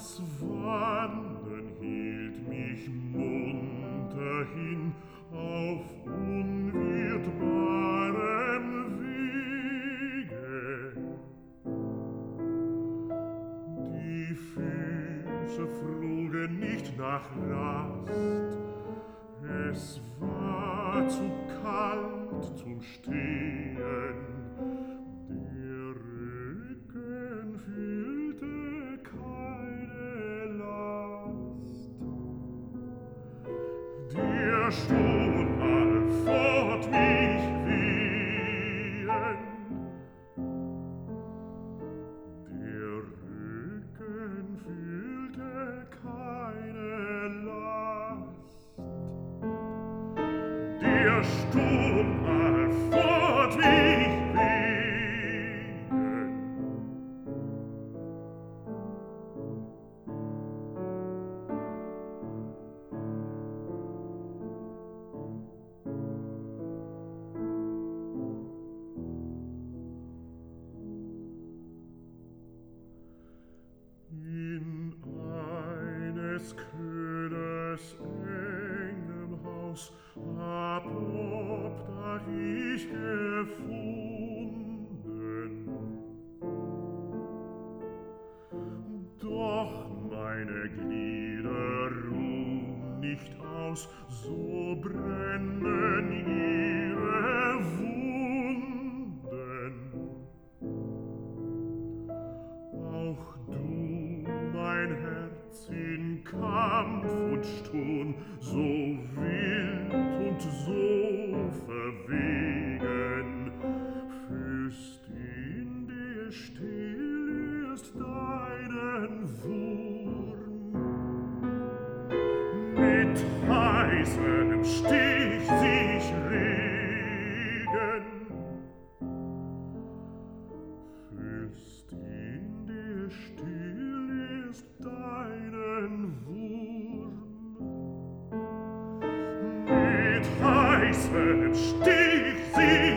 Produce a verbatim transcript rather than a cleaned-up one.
Das Wandern hielt mich munter hin auf unwirtbarem Wege. Die Füße flogen nicht nach Rast, es war zu kalt zum Stehen. Der Rücken fühlte keine Last. Der Sturm half fort mich wehen. Der Rücken fühlte keine Last. Der Sturm half fort mich wehen. In eines Köhlers engem Haus hab obdach ich gefunden. Doch meine Glieder ruhen nicht aus, so brennen ihre Wunden. Auch du, mein Herz in Kampf und Sturm, so wild und so verwegen, fühlst in dir still ist deinen Wurm. Mit heißem Stich sich regen, fühlst in dir still ist deinen Wurm. Mit heißem Stich sich